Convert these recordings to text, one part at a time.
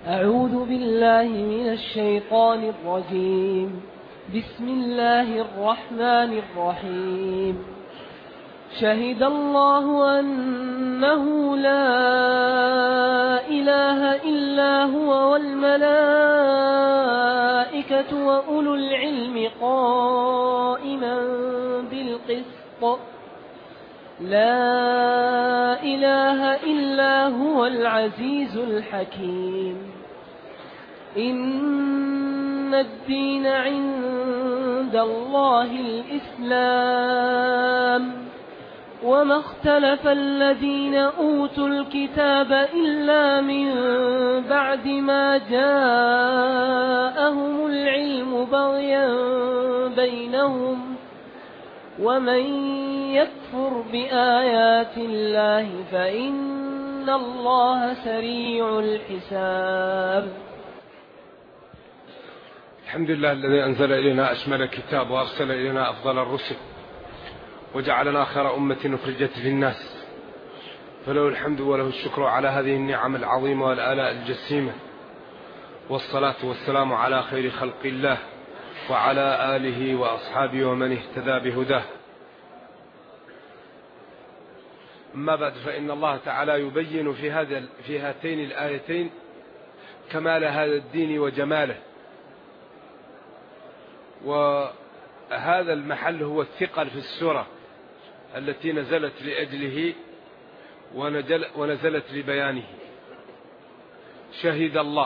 أعوذ بالله من الشيطان الرجيم. بسم الله الرحمن الرحيم. شهد الله أنه لا إله إلا هو والملائكة وأولو العلم قائما بالقسط. لا إله إلا هو العزيز الحكيم. إن الدين عند الله الإسلام، وما اختلف الذين أوتوا الكتاب إلا من بعد ما جاءهم العلم بغيا بينهم، ومن يكفر بآيات الله فإن الله سريع الحساب. الحمد لله الذي أنزل إلينا أشمل الكتاب وأرسل إلينا أفضل الرسل وجعلنا خير أمة أخرجت للناس، فله الحمد وله الشكر على هذه النعم العظيمة والآلاء الجسيمة، والصلاة والسلام على خير خلق الله وعلى آله وأصحابه ومن اهتدى بهداه. أما بعد، فإن الله تعالى يبين في هاتين الآيتين كمال هذا الدين وجماله، وهذا المحل هو الثقل في السورة التي نزلت لأجله ونزلت لبيانه. شهد الله،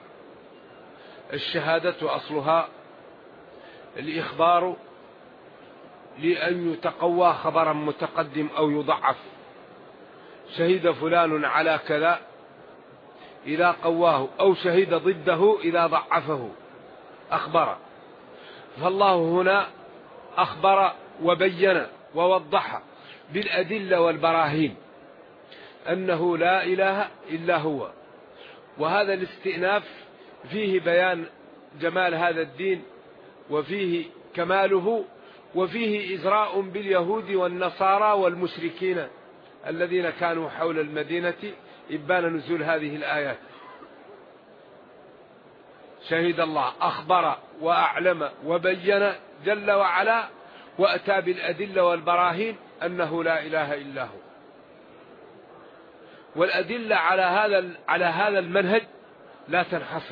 الشهادة أصلها الإخبار لأن يتقوى خبرا متقدم أو يضعف. شهد فلان على كذا إذا قواه، أو شهد ضده إذا ضعفه، أخبر. فالله هنا أخبر وبين ووضح بالأدلة والبراهين أنه لا إله إلا هو، وهذا الاستئناف فيه بيان جمال هذا الدين وفيه كماله، وفيه إزراء باليهود والنصارى والمشركين الذين كانوا حول المدينة إبان نزول هذه الآيات. شهد الله، أخبر وأعلم وبين جل وعلا، وأتى بالأدلة والبراهين أنه لا إله إلا هو. والأدلة على هذا المنهج لا تنحصر،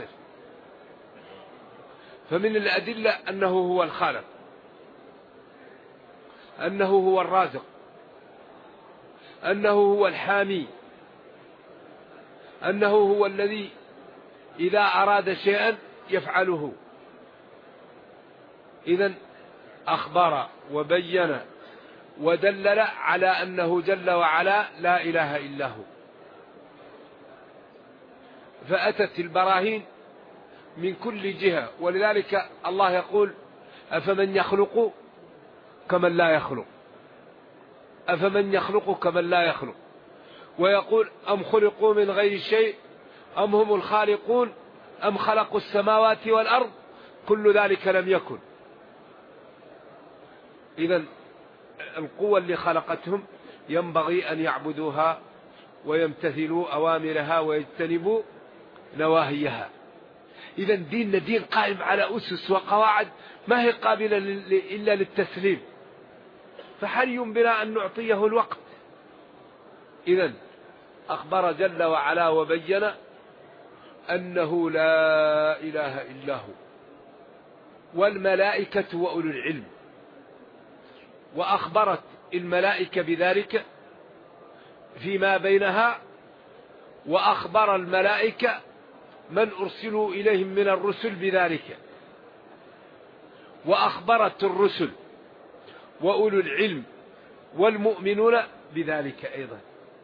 فمن الأدلة أنه هو الخالق، أنه هو الرازق، أنه هو الحامي، أنه هو الذي إذا أراد شيئا يفعله. إذن أخبر وبين ودلل على أنه جل وعلا لا إله إلا هو، فأتت البراهين من كل جهة. ولذلك الله يقول: أفمن يخلق كمن لا يخلق، أفمن يخلق كمن لا يخلق. ويقول: أم خلقوا من غير شيء أم هم الخالقون أم خلقوا السماوات والأرض كل ذلك لم يكن. إذن القوة اللي خلقتهم ينبغي أن يعبدوها ويمتثلوا أوامرها ويجتنبوا نواهيها. إذن ديننا دين قائم على أسس وقواعد ما هي قابلة إلا للتسليم، فحري بنا أن نعطيه الوقت. إذن أخبر جل وعلا وبين أنه لا إله إلا هو، والملائكة وأولو العلم، وأخبرت الملائكة بذلك فيما بينها، وأخبر الملائكة من أرسلوا إليهم من الرسل بذلك، وأخبرت الرسل وأولو العلم والمؤمنون بذلك أيضا.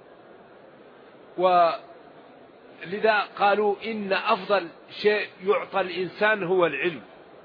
ولذا قالوا إن أفضل شيء يعطى الإنسان هو العلم.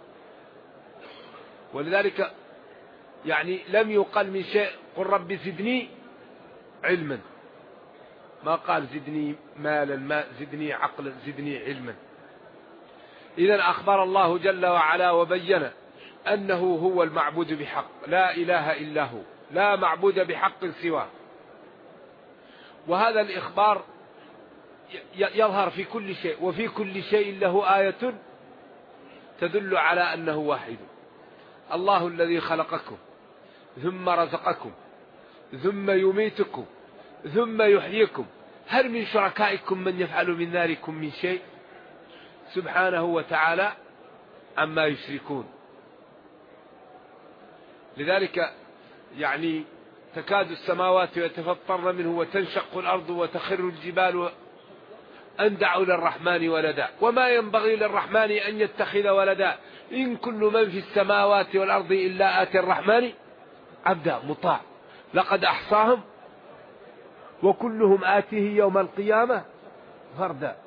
ولذلك يعني لم يقل من شيء قل رب زدني علما، ما قال زدني مالا، ما زدني عقلا، زدني علما. إذن أخبر الله جل وعلا وبين أنه هو المعبود بحق، لا إله إلا هو، لا معبود بحق سواه. وهذا الإخبار يظهر في كل شيء، وفي كل شيء له آية تدل على أنه واحد. الله الذي خلقكم ثم رزقكم ثم يميتكم ثم يحييكم، هل من شركائكم من يفعل من ذلكم من شيء؟ سبحانه وتعالى عما يشركون. لذلك يعني تكاد السماوات يتفطرن منه وتنشق الأرض وتخر الجبال أن دعوا للرحمن ولدا وما ينبغي للرحمن أن يتخذ ولدا إن كل من في السماوات والأرض إلا آتي الرحمن عبدا مطاع لقد أحصاهم وكلهم آتيه يوم القيامة فردا.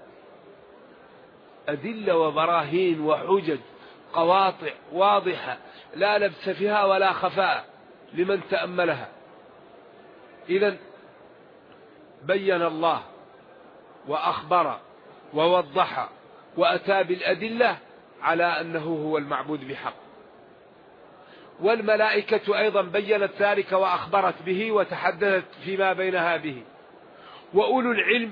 أدلة وبراهين وحجج قواطع واضحة لا لبس فيها ولا خفاء لمن تأملها. إذن بين الله وأخبر ووضح وأتى بالأدلة على أنه هو المعبود بحق. والملائكة أيضا بينت ذلك وأخبرت به وتحدثت فيما بينها به، وأولو العلم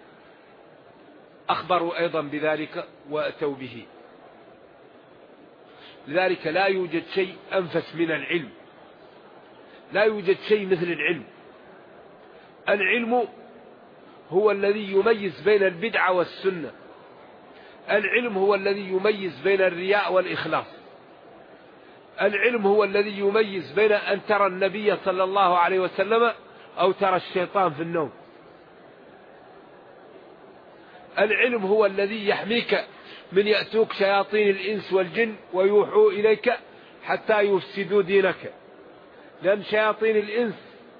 أخبروا أيضا بذلك وأتوا به. لذلك لا يوجد شيء أنفس من العلم، لا يوجد شيء مثل العلم. العلم هو الذي يميز بين البدعة والسنة، العلم هو الذي يميز بين الرياء والإخلاص، العلم هو الذي يميز بين أن ترى النبي صلى الله عليه وسلم أو ترى الشيطان في النوم. العلم هو الذي يحميك من يأتوك شياطين الإنس والجن ويوحوا إليك حتى يفسدوا دينك، لأن شياطين الإنس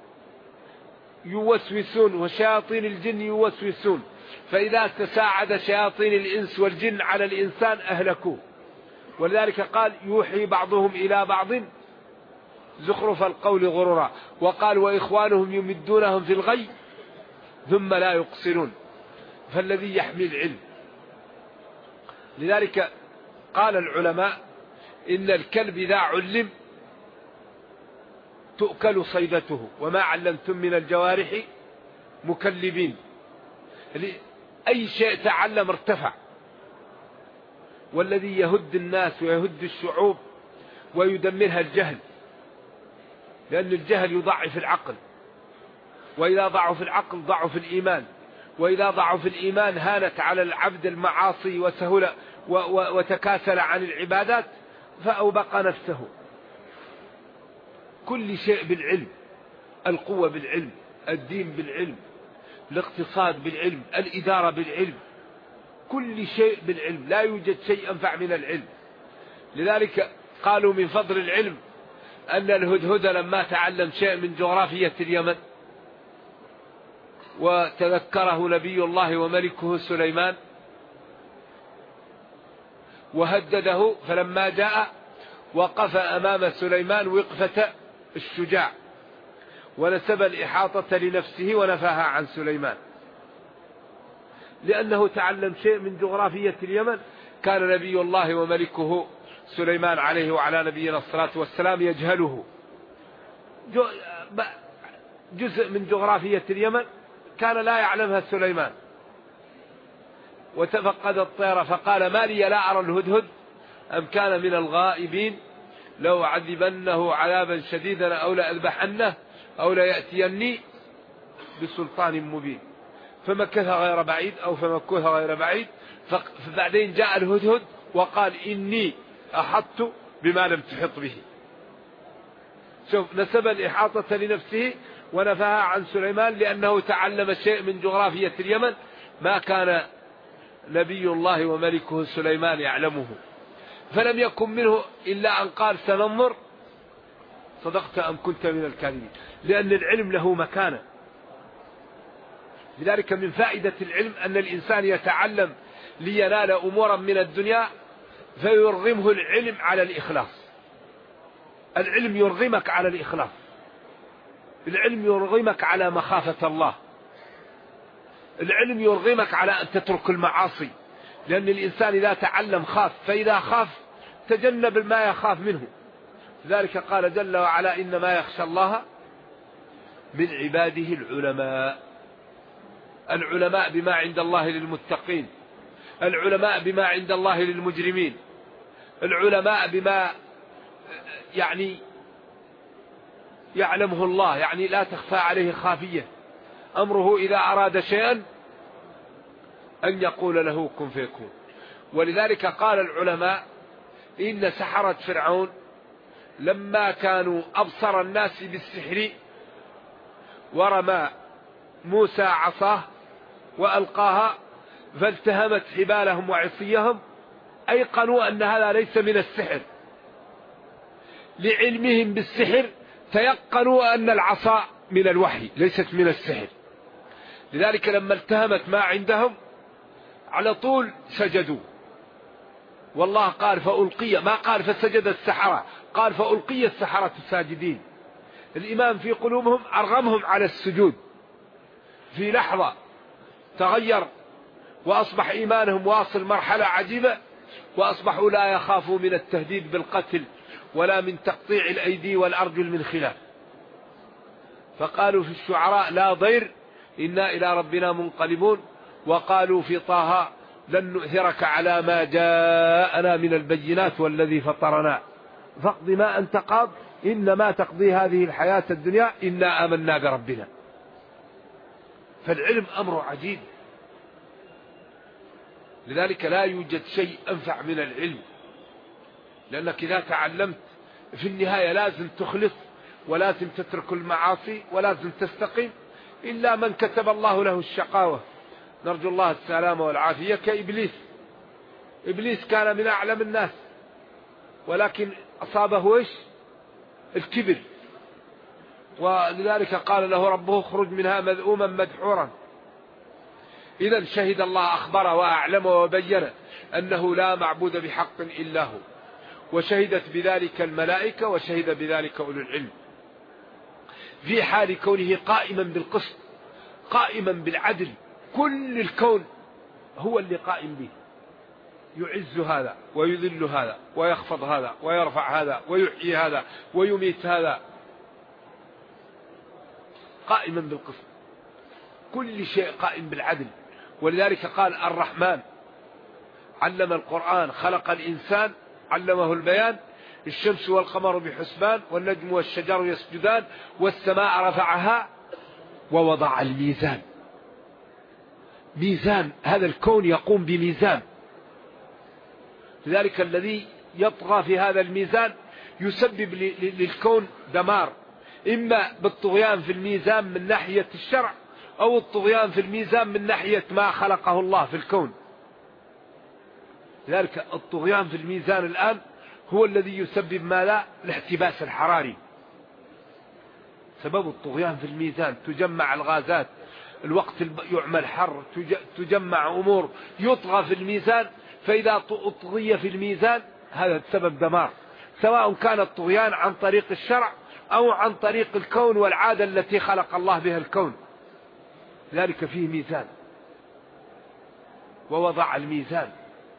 يوسوسون وشياطين الجن يوسوسون، فإذا تساعد شياطين الإنس والجن على الإنسان أهلكوه. ولذلك قال يوحي بعضهم إلى بعض زخرف القول غرورا، وقال وإخوانهم يمدونهم في الغي ثم لا يقصرون. فالذي يحمي العلم. لذلك قال العلماء إن الكلب إذا علم تؤكل صيدته وما علمتم من الجوارح مكلبين. أي شيء تعلم ارتفع. والذي يهد الناس ويهد الشعوب ويدمرها الجهل، لأن الجهل يضعف العقل، وإذا ضعف العقل ضعف الإيمان، وإذا ضعف الإيمان هانت على العبد المعاصي وسهل وتكاسل عن العبادات فأوبق نفسه. كل شيء بالعلم، القوة بالعلم، الدين بالعلم، الاقتصاد بالعلم، الإدارة بالعلم، كل شيء بالعلم، لا يوجد شيء أنفع من العلم. لذلك قالوا من فضل العلم أن الهدهد لما تعلم شيء من جغرافية اليمن وتذكره نبي الله وملكه سليمان وهدده، فلما جاء وقف أمام سليمان وقفة الشجاع ونسب الإحاطة لنفسه ونفاها عن سليمان، لأنه تعلم شيء من جغرافية اليمن. كان نبي الله وملكه سليمان عليه وعلى نبينا الصلاة والسلام يجهله جزء من جغرافية اليمن كان لا يعلمها سليمان، وتفقد الطير فقال ما لي لا أرى الهدهد أم كان من الغائبين لو عذبنه عذابا شديدا أو لأذبحنه أو ليأتيني بسلطان مبين. فمكث غير بعيد أو فمكث غير بعيد، فبعدين جاء الهدهد وقال إني أحطت بما لم تحط به. شوف، نسب الإحاطة لنفسه ونفاها عن سليمان لأنه تعلم شيء من جغرافية اليمن ما كان نبي الله وملكه سليمان يعلمه. فلم يكن منه إلا أن قال سننظر صدقت أم كنت من الكاذبين، لأن العلم له مكانة. لذلك من فائدة العلم أن الإنسان يتعلم لينال أمورا من الدنيا فيرغمه العلم على الإخلاص. العلم يرغمك على الإخلاص، العلم يرغمك على مخافة الله، العلم يرغمك على أن تترك المعاصي، لأن الإنسان إذا تعلم خاف، فإذا خاف تجنب ما يخاف منه. لذلك قال جل وعلا إنما يخشى الله من عباده العلماء. العلماء بما عند الله للمتقين، العلماء بما عند الله للمجرمين، العلماء بما يعني يعلمه الله، يعني لا تخفى عليه خافية، أمره إذا أراد شيئا أن يقول له كن فيكون. ولذلك قال العلماء إن سحرة فرعون لما كانوا أبصر الناس بالسحر ورمى موسى عصاه وألقاها فالتهمت حبالهم وعصيهم أيقنوا أن هذا ليس من السحر، لعلمهم بالسحر تيقنوا أن العصا من الوحي ليست من السحر. لذلك لما التهمت ما عندهم على طول سجدوا، والله قال فألقي، ما قال فسجد السحرة، قال فألقي السحرة ساجدين. الإيمان في قلوبهم أرغمهم على السجود، في لحظة تغير وأصبح إيمانهم واصل مرحلة عجيبة، وأصبحوا لا يخافوا من التهديد بالقتل ولا من تقطيع الأيدي والأرجل من خلاف. فقالوا في الشعراء لا ضير إنا إلى ربنا منقلبون، وقالوا في طه لن نؤثرك على ما جاءنا من البينات والذي فطرنا فاقض ما أنت قاض إنما تقضي هذه الحياة الدنيا إنا آمنا بربنا. فالعلم أمر عجيب، لذلك لا يوجد شيء أنفع من العلم، لأنك إذا تعلمت في النهاية لازم تخلص ولازم تترك المعاصي ولازم تستقيم، إلا من كتب الله له الشقاوة، نرجو الله السلامة والعافية، كإبليس. إبليس كان من أعلم الناس ولكن أصابه إيش؟ الكبر، ولذلك قال له ربه اخرج منها مذءوما مدحورا. إذا شهد الله، أخبر وأعلم وبين أنه لا معبود بحق إلا هو، وشهدت بذلك الملائكة وشهد بذلك أولو العلم، في حال كونه قائما بالقسط قائما بالعدل. كل الكون هو اللي قائم به، يعز هذا ويذل هذا ويخفض هذا ويرفع هذا ويحيي هذا ويميت هذا، قائما بالقسط، كل شيء قائم بالعدل. ولذلك قال الرحمن علم القرآن خلق الإنسان علمه البيان، الشمس والقمر بحسبان والنجم والشجر يسجدان والسماء رفعها ووضع الميزان. ميزان، هذا الكون يقوم بميزان، لذلك الذي يطغى في هذا الميزان يسبب للكون دمار، إما بالطغيان في الميزان من ناحية الشرع أو الطغيان في الميزان من ناحية ما خلقه الله في الكون. لذلك الطغيان في الميزان الآن هو الذي يسبب ماذا؟ الاحتباس الحراري، سبب الطغيان في الميزان، تجمع الغازات، الوقت يعمل حر، تجمع أمور، يطغى في الميزان، فإذا طغي في الميزان هذا سبب دمار، سواء كان الطغيان عن طريق الشرع أو عن طريق الكون والعادة التي خلق الله بها الكون. ذلك فيه ميزان، ووضع الميزان.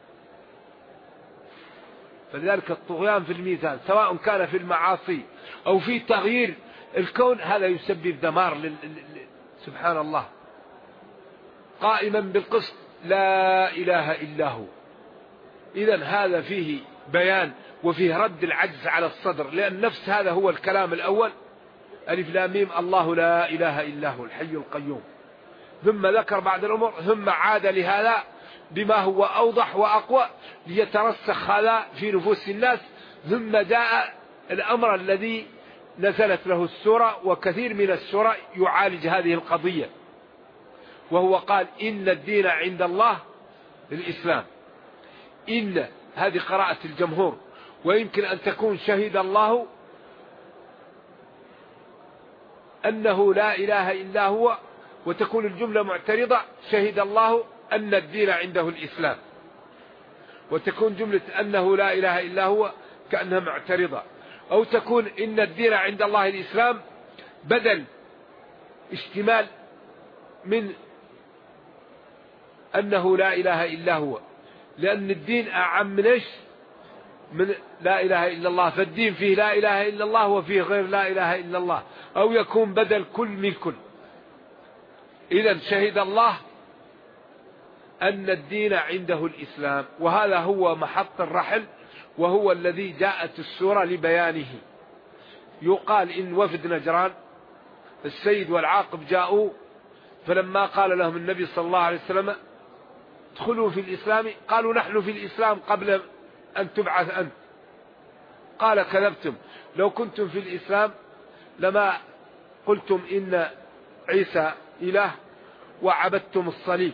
فلذلك الطغيان في الميزان سواء كان في المعاصي أو في تغيير الكون هذا يسبب دمار سبحان الله. قائما بالقسط لا إله إلا هو. إذن هذا فيه بيان وفيه رد العجز على الصدر، لأن نفس هذا هو الكلام الأول، ألف لام ميم الله لا إله إلا هو الحي القيوم، ثم ذكر بعد الأمور، ثم عاد لهذا بما هو أوضح وأقوى ليترسخ هذا في نفوس الناس، ثم جاء الأمر الذي نزلت له السورة، وكثير من السورة يعالج هذه القضية، وهو قال إن الدين عند الله الإسلام. إن هذه قراءة الجمهور، ويمكن أن تكون شهد الله أنه لا إله إلا هو، وتكون الجملة معترضة شهد الله أن الدين عنده الإسلام، وتكون جملة أنه لا إله إلا هو كأنها معترضة، أو تكون إن الدين عند الله الإسلام بدل اشتمال من أنه لا إله إلا هو، لأن الدين أعم من إيش؟ من لا إله إلا الله، فالدين فيه لا إله إلا الله وفيه غير لا إله إلا الله، أو يكون بدل كل من كل. إذن شهد الله أن الدين عنده الإسلام، وهذا هو محط الرحل، وهو الذي جاءت السورة لبيانه. يقال إن وفد نجران السيد والعاقب جاءوا، فلما قال لهم النبي صلى الله عليه وسلم ادخلوا في الإسلام، قالوا نحن في الإسلام قبل أن تبعث أنت. قال كذبتم، لو كنتم في الإسلام لما قلتم إن عيسى إله وعبدتم الصليب.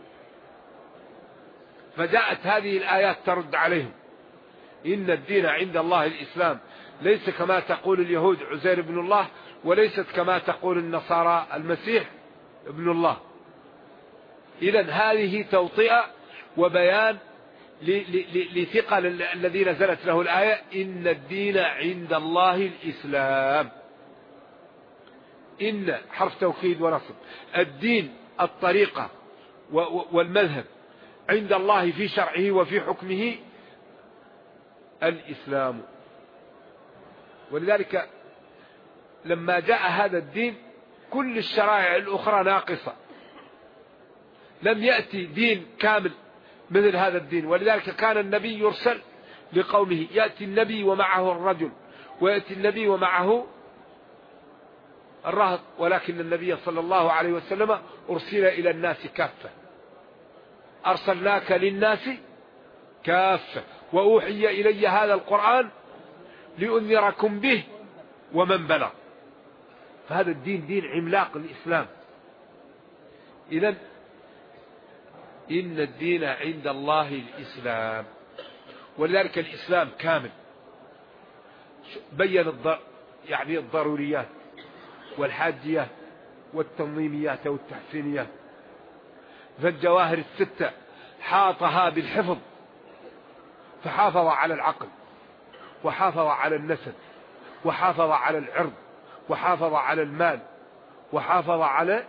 فجاءت هذه الآيات ترد عليهم، إن الدين عند الله الإسلام، ليس كما تقول اليهود عزير ابن الله، وليست كما تقول النصارى المسيح ابن الله. إذن هذه توطئة وبيان لثقل الذي نزلت له الآية، إن الدين عند الله الإسلام. إن حرف توكيد ونصب، الدين الطريقة والمذهب عند الله في شرعه وفي حكمه الإسلام. ولذلك لما جاء هذا الدين كل الشرائع الأخرى ناقصة، لم يأتي دين كامل مثل هذا الدين. ولذلك كان النبي يرسل لقومه، يأتي النبي ومعه الرجل، ويأتي النبي ومعه الرهط، ولكن النبي صلى الله عليه وسلم أرسل إلى الناس كافة. أرسلناك للناس كافة، وأوحي إلي هذا القرآن لأنذركم به ومن بلغ. فهذا الدين دين عملاق الإسلام. إذن إن الدين عند الله الإسلام، ولذلك الإسلام كامل. بين يعني الضروريات والحاجيات والتنظيميات والتحسينيات. فالجواهر الستة حاطها بالحفظ، فحافظ على العقل، وحافظ على النسب، وحافظ على العرض، وحافظ على المال، وحافظ على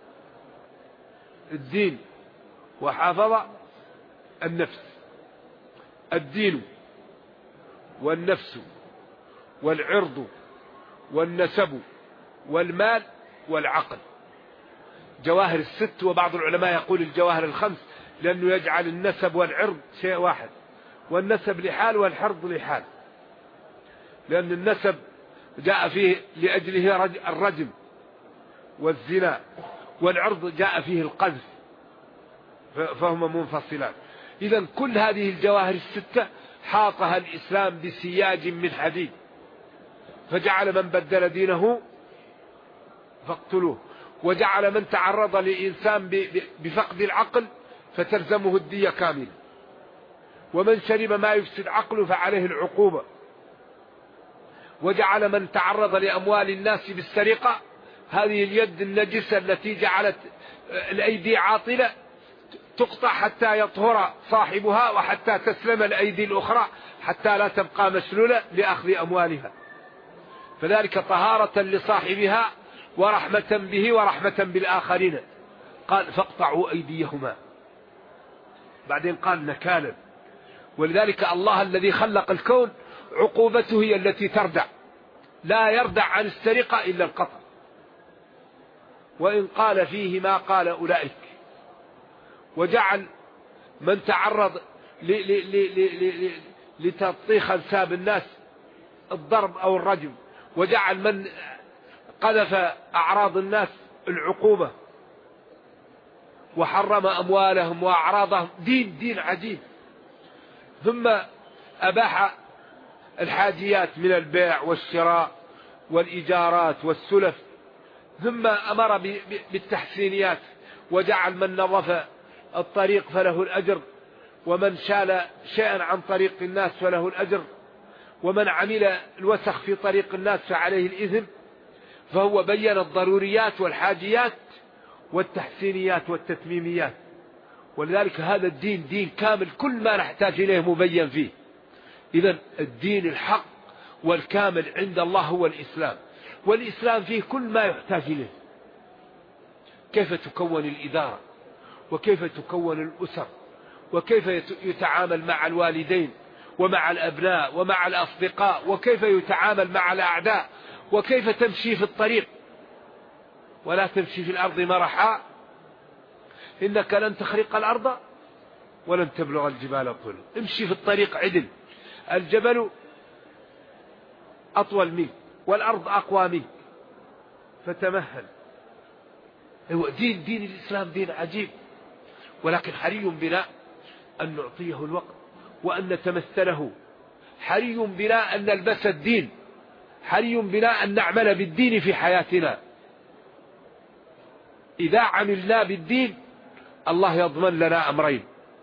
الدين، وحافظ النفس. الدين والنفس والعرض والنسب والمال والعقل، جواهر الست. وبعض العلماء يقول الجواهر الخمس، لأنه يجعل النسب والعرض شيء واحد، والنسب لحال والحرض لحال، لأن النسب جاء فيه لأجله الرجم والزنا، والعرض جاء فيه القذف، فهما منفصلان. إذن كل هذه الجواهر الستة حاطها الإسلام بسياج من حديد، فجعل من بدل دينه فاقتلوه، وجعل من تعرض لإنسان بفقد العقل فتلزمه الدية كاملة، ومن شرب ما يفسد عقله فعليه العقوبة، وجعل من تعرض لأموال الناس بالسرقة، هذه اليد النجسة التي جعلت الأيدي عاطلة تقطع حتى يطهر صاحبها، وحتى تسلم الأيدي الأخرى حتى لا تبقى مسلولة لأخذ أموالها. فذلك طهارة لصاحبها ورحمة به ورحمة بالآخرين. قال فاقطعوا أيديهما، بعدين قال نكالا. ولذلك الله الذي خلق الكون عقوبته هي التي تردع، لا يردع عن السرقة إلا القطع. وإن قال فيه ما قال أولئك، وجعل من تعرض لتطيخ أنساب الناس الضرب أو الرجم، وجعل من قذف أعراض الناس العقوبة، وحرم أموالهم وأعراضهم. دين عجيب. ثم أباح الحاجيات من البيع والشراء والإيجارات والسلف، ثم أمر بالتحسينيات، وجعل من نظف الطريق فله الأجر، ومن شال شيئا عن طريق الناس فله الأجر، ومن عمل الوسخ في طريق الناس فعليه الإثم. فهو بين الضروريات والحاجيات والتحسينيات والتتميميات. ولذلك هذا الدين دين كامل، كل ما نحتاج إليه مبين فيه. إذن الدين الحق والكامل عند الله هو الإسلام، والإسلام فيه كل ما يحتاج إليه. كيف تكون الإدارة، وكيف تكون الأسر، وكيف يتعامل مع الوالدين ومع الأبناء ومع الأصدقاء، وكيف يتعامل مع الأعداء، وكيف تمشي في الطريق ولا تمشي في الأرض مرحا إنك لن تخرق الأرض ولن تبلغ الجبال طولا. امشي في الطريق عدل، الجبل أطول منك والأرض أقوى منك، فتمهل. دين الإسلام دين عجيب، ولكن حري بنا أن نعطيه الوقت وأن نتمثله، حري بنا أن نلبس الدين، حري بنا أن نعمل بالدين في حياتنا. إذا عملنا بالدين الله يضمن لنا أمرين: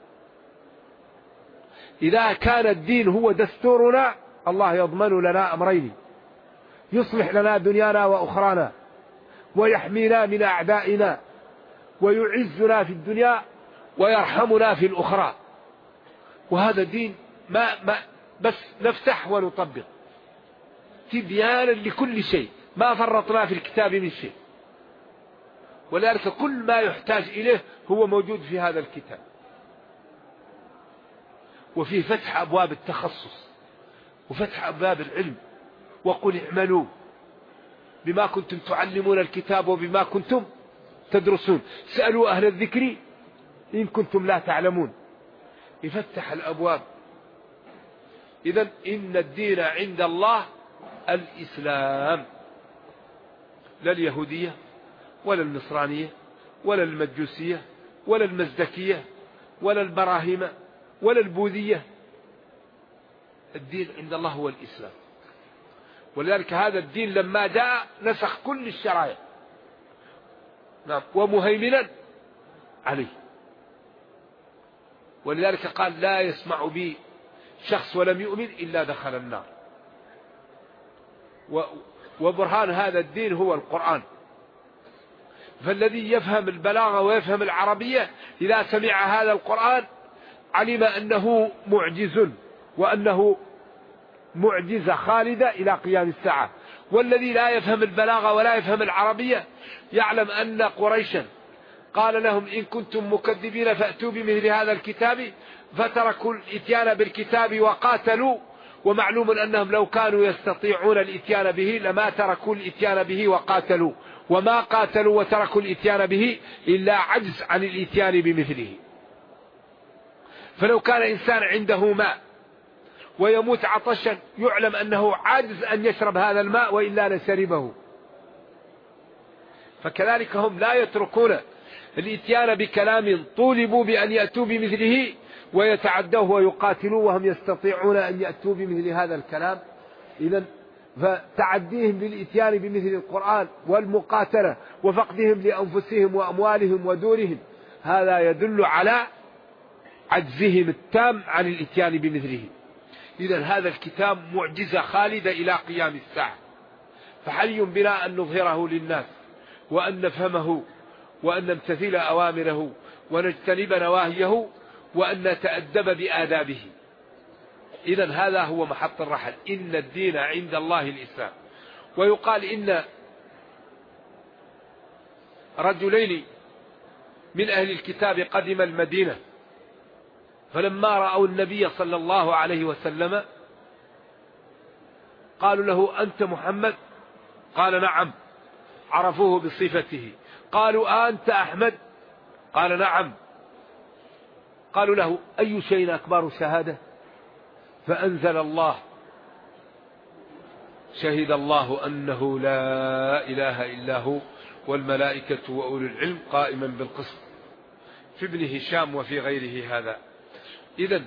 إذا كان الدين هو دستورنا الله يضمن لنا أمرين: يصلح لنا دنيانا وأخرانا، ويحمينا من أعدائنا، ويعزنا في الدنيا ويرحمنا في الأخرى. وهذا دين ما بس نفتح ونطبق، تبيانا لكل شيء، ما فرطنا في الكتاب من شيء. ولذلك كل ما يحتاج إليه هو موجود في هذا الكتاب، وفي فتح أبواب التخصص وفتح أبواب العلم. وقل اعملوا بما كنتم تعلمون الكتاب وبما كنتم تدرسون، سألوا أهل الذكر إن كنتم لا تعلمون. يفتح الأبواب. إذن إن الدين عند الله الإسلام، لا اليهودية ولا النصرانية ولا المجوسية ولا المزدكية ولا البراهيم ولا البوذية. الدين عند الله هو الإسلام. ولذلك هذا الدين لما جاء نسخ كل الشرائع، نعم، ومهيمنا عليه. ولذلك قال: لا يسمع بي شخص ولم يؤمن إلا دخل النار. وبرهان هذا الدين هو القرآن. فالذي يفهم البلاغة ويفهم العربية إذا سمع هذا القرآن علم أنه معجز، وأنه معجزة خالدة إلى قيام الساعة. والذي لا يفهم البلاغة ولا يفهم العربية يعلم أن قريشا قال لهم: إن كنتم مكذبين فأتوا بمثل هذا الكتاب، فتركوا الإتيان بالكتاب وقاتلوا. ومعلوم أنهم لو كانوا يستطيعون الإتيان به لما تركوا الإتيان به وقاتلوا، وما قاتلوا وتركوا الإتيان به إلا عجز عن الإتيان بمثله. فلو كان إنسان عنده ماء ويموت عطشا يعلم أنه عاجز أن يشرب هذا الماء وإلا لشربه. فكذلك هم لا يتركون الإتيان بكلام طولبوا بأن يأتوا بمثله ويتعدوه ويقاتلوا وهم يستطيعون أن يأتوا بمثل هذا الكلام. إذن فتعديهم للإتيان بمثل القرآن والمقاتلة وفقدهم لأنفسهم وأموالهم ودورهم هذا يدل على عجزهم التام عن الإتيان بمثله. إذن هذا الكتاب معجزة خالدة إلى قيام الساعة. فحري بنا أن نظهره للناس وأن نفهمه وأن نمتثل أوامره ونجتنب نواهيه وأن نتأدب بآدابه. إذن هذا هو محط الرحل. إن الدين عند الله الإسلام. ويقال إن رجلين من أهل الكتاب قدم المدينة، فلما رأوا النبي صلى الله عليه وسلم قالوا له: أنت محمد؟ قال: نعم. عرفوه بصفته. قالوا: أنت أحمد؟ قال: نعم. قالوا له: أي شيء أكبر شهادة؟ فأنزل الله: شهد الله أنه لا إله إلا هو والملائكة وأولو العلم قائما بالقسط، في ابن هشام وفي غيره هذا. إذن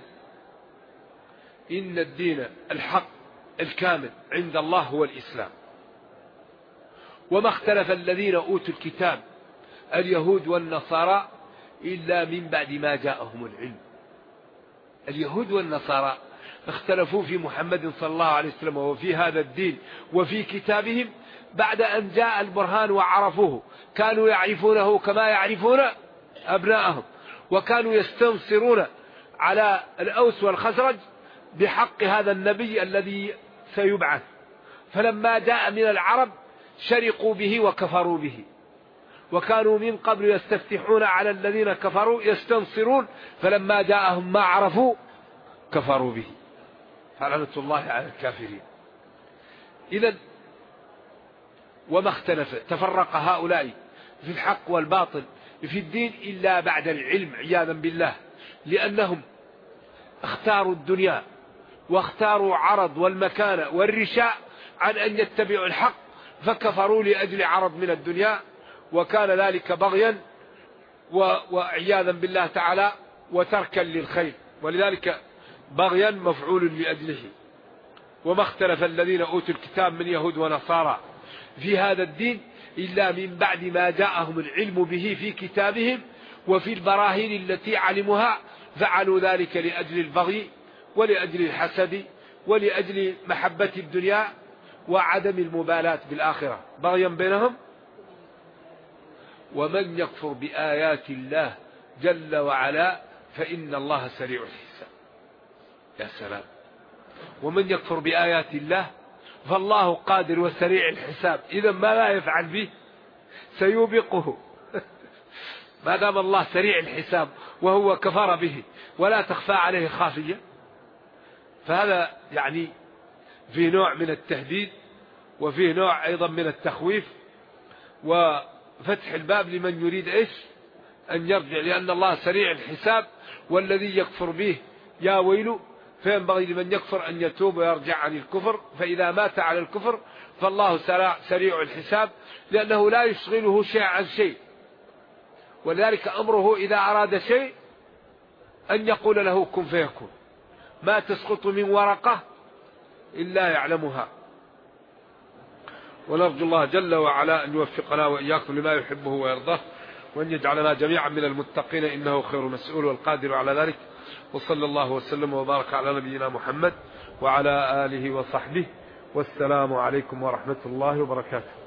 إن الدين الحق الكامل عند الله هو الإسلام. وما اختلف الذين أوتوا الكتاب اليهود والنصارى إلا من بعد ما جاءهم العلم. اليهود والنصارى اختلفوا في محمد صلى الله عليه وسلم وفي هذا الدين وفي كتابهم بعد أن جاء البرهان وعرفوه. كانوا يعرفونه كما يعرفون أبناءهم، وكانوا يستنصرون على الأوس والخزرج بحق هذا النبي الذي سيبعث. فلما جاء من العرب شرقوا به وكفروا به، وكانوا من قبل يستفتحون على الذين كفروا يستنصرون، فلما جاءهم ما عرفوا كفروا به، فلعنة الله على الكافرين. إذن وما اختلف، تفرق هؤلاء في الحق والباطل في الدين إلا بعد العلم عياذا بالله، لأنهم اختاروا الدنيا واختاروا عرض والمكانة والرشاء عن أن يتبعوا الحق، فكفروا لأجل عرض من الدنيا، وكان ذلك بغيا وعياذا بالله تعالى وتركا للخير، ولذلك بغيا مفعول لأجله. وما اختلف الذين أوتوا الكتاب من يهود ونصارى في هذا الدين إلا من بعد ما جاءهم العلم به في كتابهم وفي البراهين التي علموها، فعلوا ذلك لأجل البغي ولأجل الحسد ولأجل محبة الدنيا وعدم المبالاة بالآخرة، بغيا بينهم. ومن يكفر بآيات الله جل وعلا فإن الله سريع الحساب. يا سلام، ومن يكفر بآيات الله فالله قادر وسريع الحساب، إذا ما لا يفعل به سيوبقه ما دام الله سريع الحساب وهو كفر به ولا تخفى عليه خافية، فهذا يعني فيه نوع من التهديد وفيه نوع أيضا من التخويف وفتح الباب لمن يريد أن يرجع، لأن الله سريع الحساب، والذي يكفر به يا ويل، فينبغي لمن يكفر أن يتوب ويرجع عن الكفر، فإذا مات على الكفر فالله سريع الحساب، لأنه لا يشغله شيء عن شيء، ولذلك أمره إذا أراد شيء أن يقول له كن فيكون، ما تسقط من ورقة إلا يعلمها. ونرجو الله جل وعلا أن يوفقنا وإياكم لما يحبه ويرضاه، وأن يجعلنا جميعا من المتقين، إنه خير مسؤول والقادر على ذلك. وصلى الله وسلم وبارك على نبينا محمد وعلى آله وصحبه، والسلام عليكم ورحمة الله وبركاته.